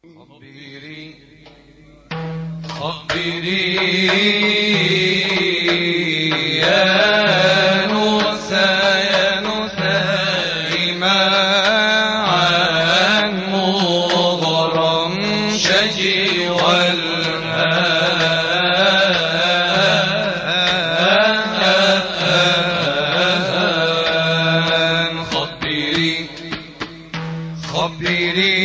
خبري يا نوسى ما عن مغرم شجي والهان خبري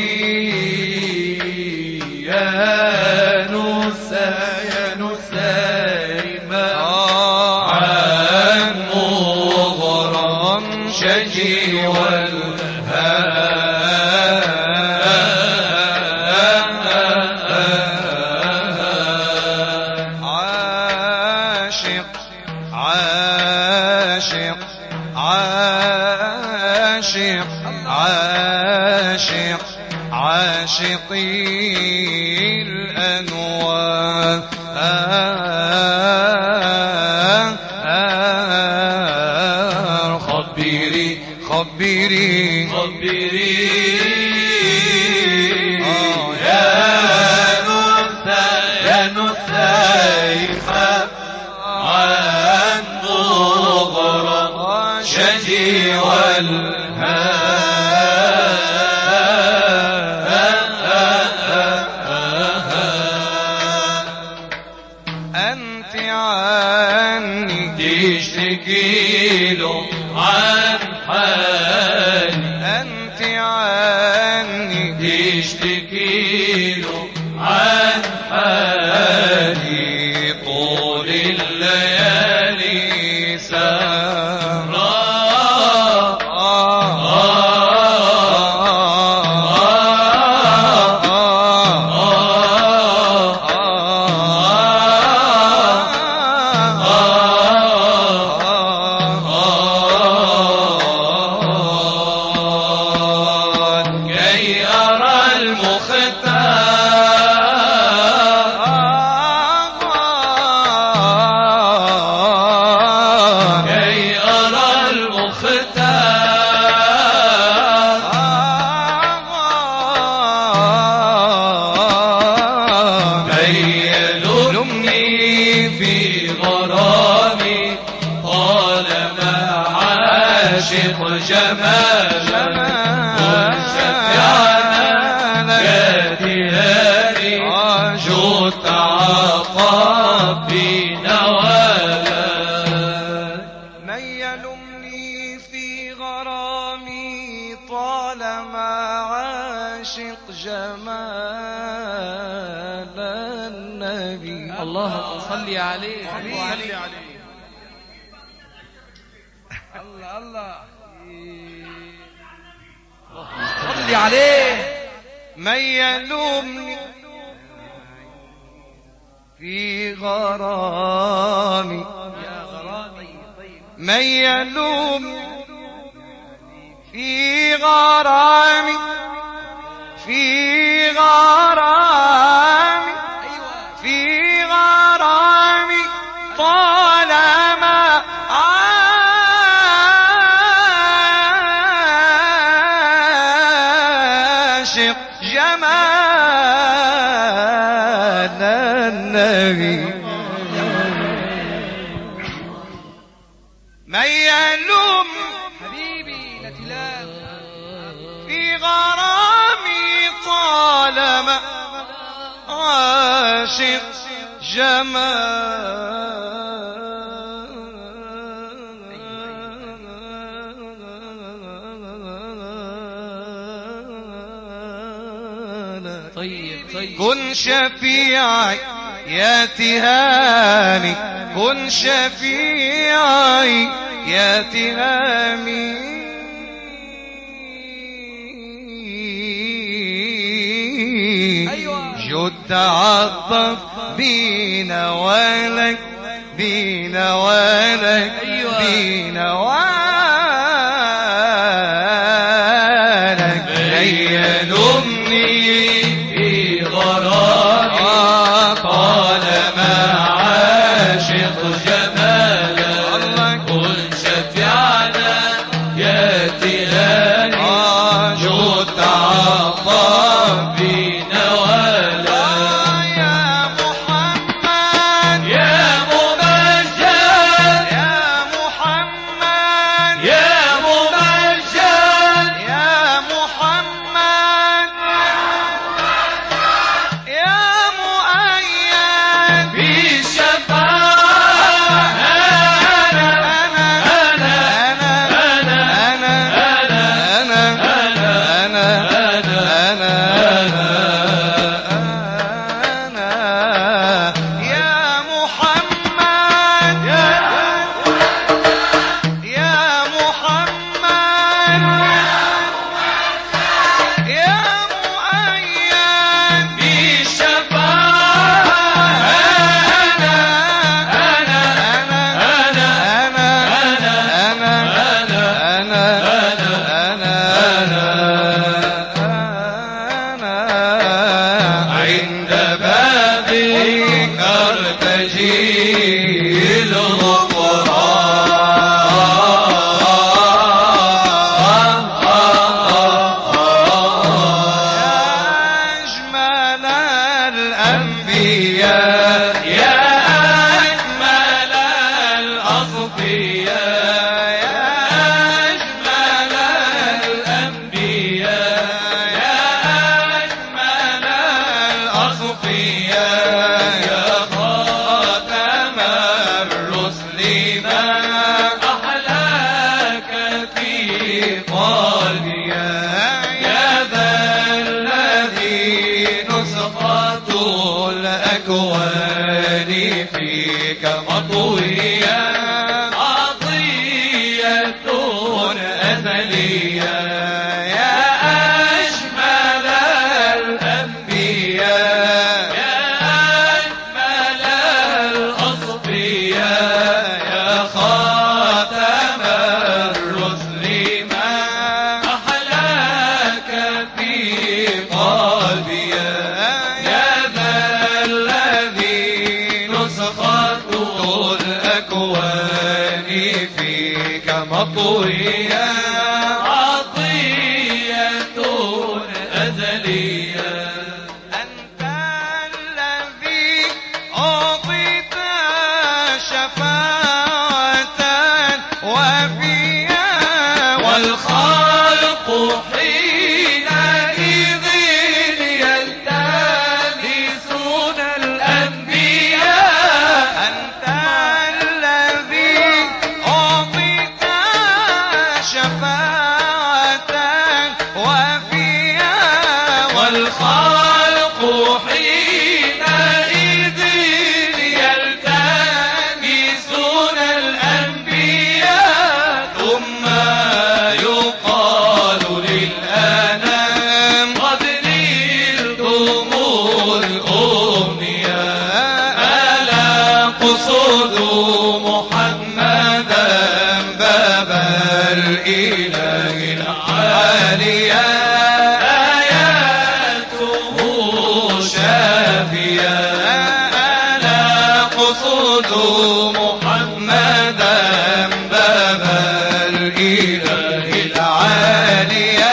يا نوسى ما عن مغرم شجي والهان عاشقي الأنوار خبري يا نوسى عن مغرم شجي أنت عني تشتكيله عن حالي أنت عني تشتكيله عن حالي طول الليالي سهران عاشق جمالا وشفيعنا يا دياري أرجو التعاطف بنوالا من يلمني في غرامي طالما عاشق جمال النبي اللهم صل عليه الله صل عليه. من يلومني في غرامي من يلومني في غرامي في غرامي في غرامي طالما عاشق جمال النبي من يلوم حبيبي لتلام في غرامي طالما عاشق جمال طيب كن شفيعي يا تهامي كن شفيعي يا تهامي جد تعطف بينا ولك بينا ولك بينا ولك ليلمني في غرامي طالما عاشق جمالك كن شفيعنا يا تهاني جد تعطف بينا عند بابك ارتجي الغفران. أجمل الأنبياء يا أجمل الأصفياء يا أجمل الأنبياء يا أجمل الأصفياء يا خاتم الرسل ما أحلاك في قلبي يا ذا الذي نسخة الأكوان فيك مطوية عطية أزلية يا أجمل الأنبياء يا أجمل الأصفياء يا خاتم الرسل ما أحلاك في قلبي يا ذا الذي نسخة الأكوان فيك مطوية عطية أزلية. أنت الذي أعطيت شفاعة وفيا والخلق حينئذ يلتمسون الأنبياء. أنت الذي أعطيت شفاعة وفيا والخلق حينئذ يلتمسون الأنبياء. ثم يقال للأنام قد نلتم الأمنياء ألا قصدوا محمدا باب الإله العالية آياته شافية ألا قصدوا محمدا باب الإله العالية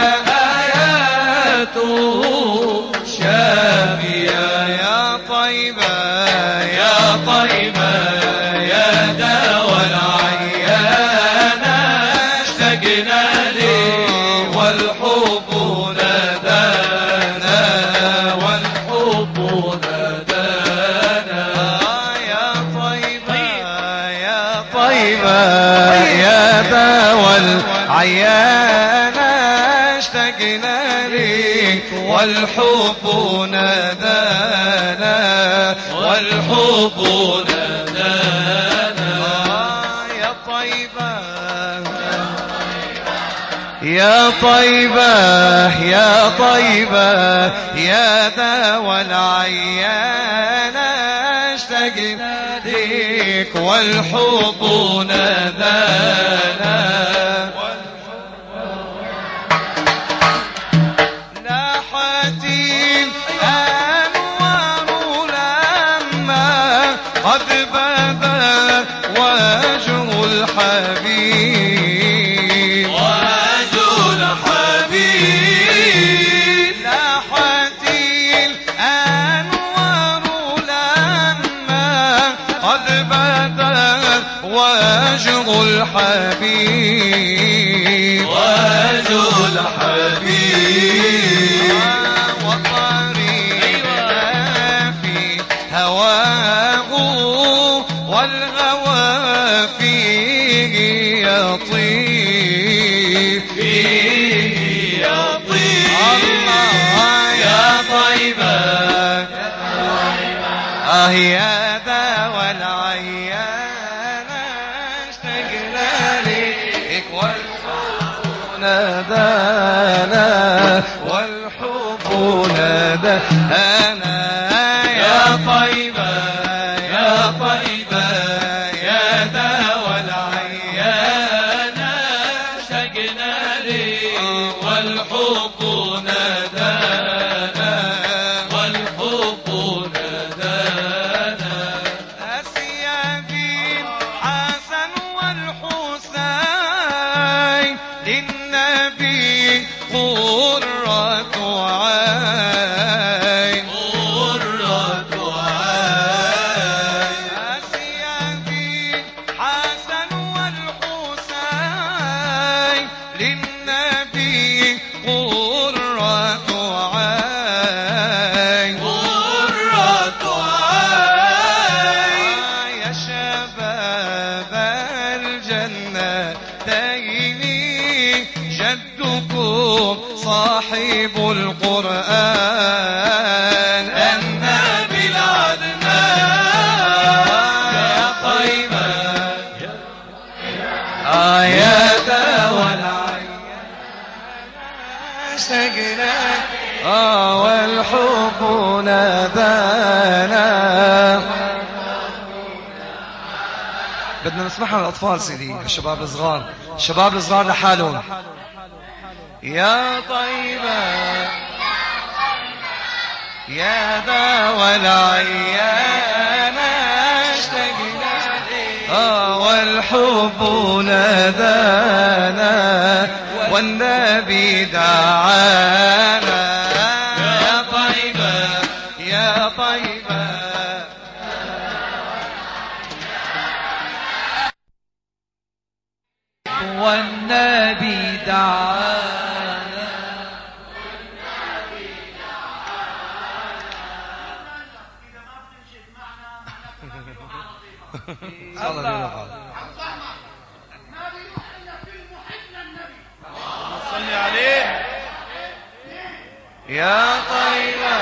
آياته شافية. يا طيبة يا طيبة يا دوا العيان اشتقنا لك والحب نادانا والحب نادانا. يا طيبة يا طيبة يا دوا العيان اشتقنا لك والحب نادانا والحب نادانا. يا طيبة يا طيبة يا طيبة يا دوا العيان اشتقنا لك والحب نادانا. لاحت الأنوار لما قد بدا وجه الحبيب وجه الحبيب. لاحت الأنوار لما قد بدا وجه الحبيب وجه الحبيب. وطريقنا في هواه والغوى فيه يطيب فيه يطيب. الله يا طيبة يا دوا العيان اشتقنا لك والحب نادانا والحب نادانا. يا طيبة يا طيبة يا دوا العيان اشتقنا لك والحب نادانا والحب والحب نادانا. بدنا نسمعها للأطفال سيدي، الشباب الصغار، الشباب الصغار لحالهم. يا طيبة يا دوا العيان اشتقنا لك، والحب نادانا والنبي دعانا. يا طيبة يا طيبة والنبي دعانا. الله صلي عليه. يا طيبة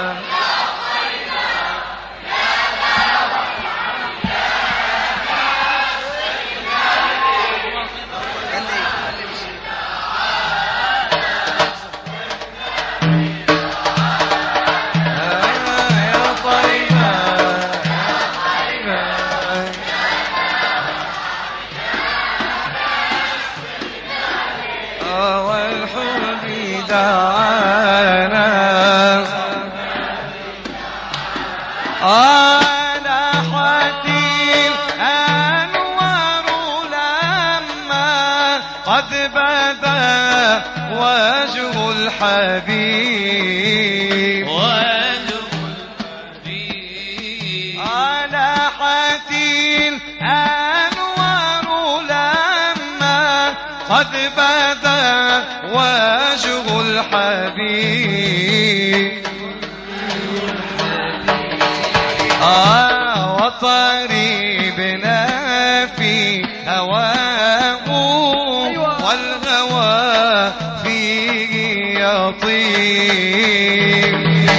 حبيب على حتيل أنوار لما قد بدا وجه الحبيب. وطريبنا في هواه والهوى فيه يطيب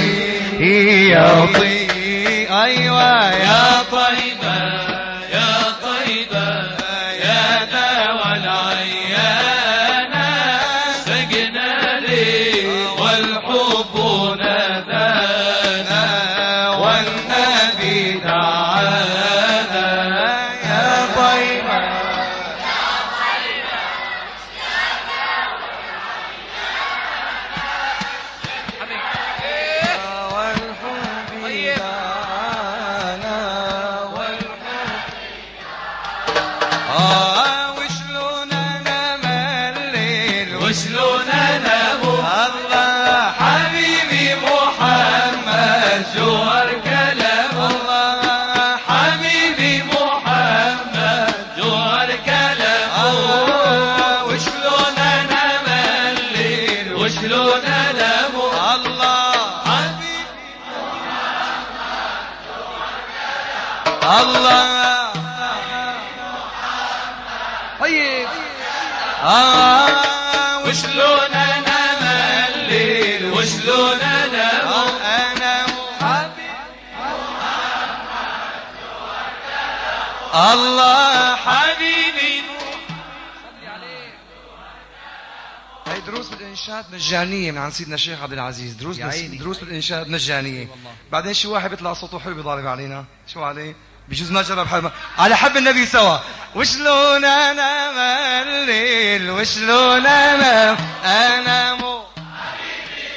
يطيب. أيوة يا طيبة يا طيبة يا دوا العيان سقنا لي والحب نادانا والنبي دعانا. يا طيبة الله طيب. وشلون انا مليل وشلون انا حبيب الله حبيبي. هي دروس بالانشاد مجانيه من عند سيدنا الشيخ عبد العزيز. دروس بالانشاد مجانيه. بعدين شي واحد بيطلع صوته حلو بيضارب علينا شو عليه بجوز ما جرب حلمه على حب النبي سوا. وشلون انا مليل وشلون انا مو حبيبي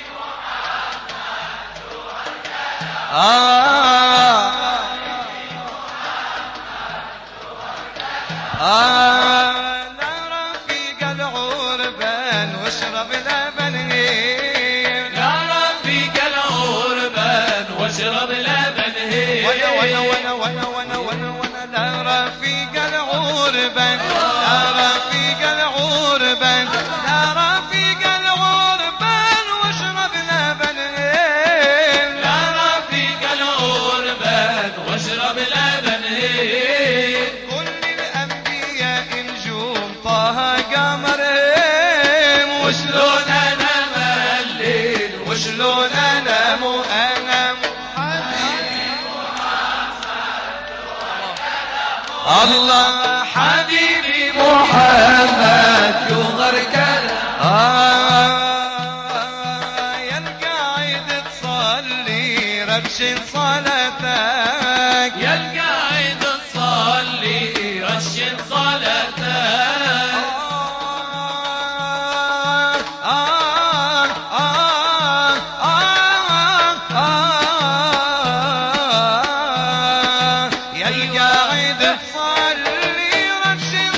محمد لا رفيق العربان واشرب لبن لا رفيق العربان واشرب لبن وانا لا رفيق العربان لا رفيق العربان لا رفيق العربان واشرب لبن لا رفيق العربان واشرب لبن. كل الانبياء نجوم طه قمرهم وشلون انا مليل وشلون انا مو الله حبيبي محمد يغر كلام يلقى رشد صلاتك يا القاعد تصلي رشد صلاتك يا القاعد تصلي رشد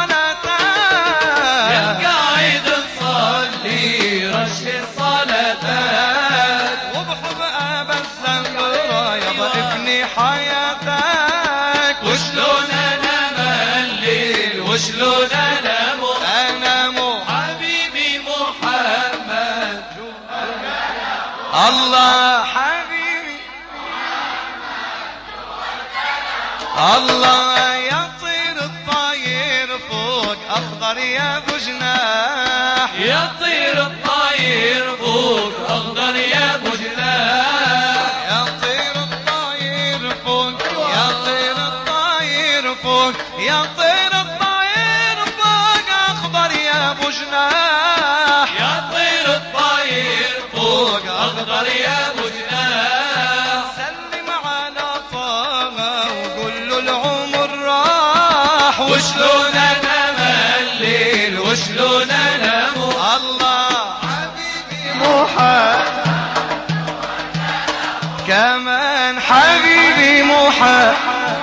صلاتك يا القاعد تصلي رشد صلاتك وبحب أبا الزهرة يابا ابني حياتك وشلون انام الليل وشلون انام حبيبي محمد الله حبيبي الله يطير الطاير فوق أخضر يا أبو جناح يطير الطاير فوق اخضر يا ابو جناح يطير الطاير فوق يطير الطاير فوق يطير الطاير فوق أخضر يا أبو جناح يطير الطاير فوق اخضر يا ابو جناح سلم على طه وقول له العمر راح وشلون انام الليل وشلون انام الله حبيبي محمد كمان حبيبي محمد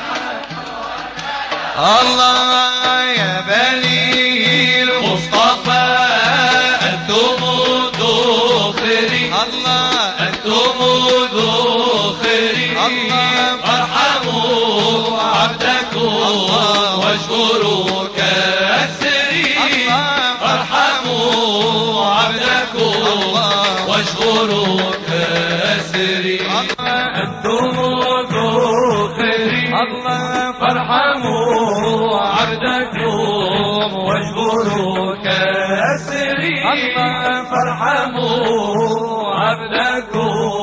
الله يا بني المصطفى انتم ذخري الله انتم ذخري الله ارحموا عبدكم واشكروا كاسري ارحموا عبدكم واشكروا كاسري انتم ذخري فارحموا عبدكم واشكروا كاسري فارحموا عبدكم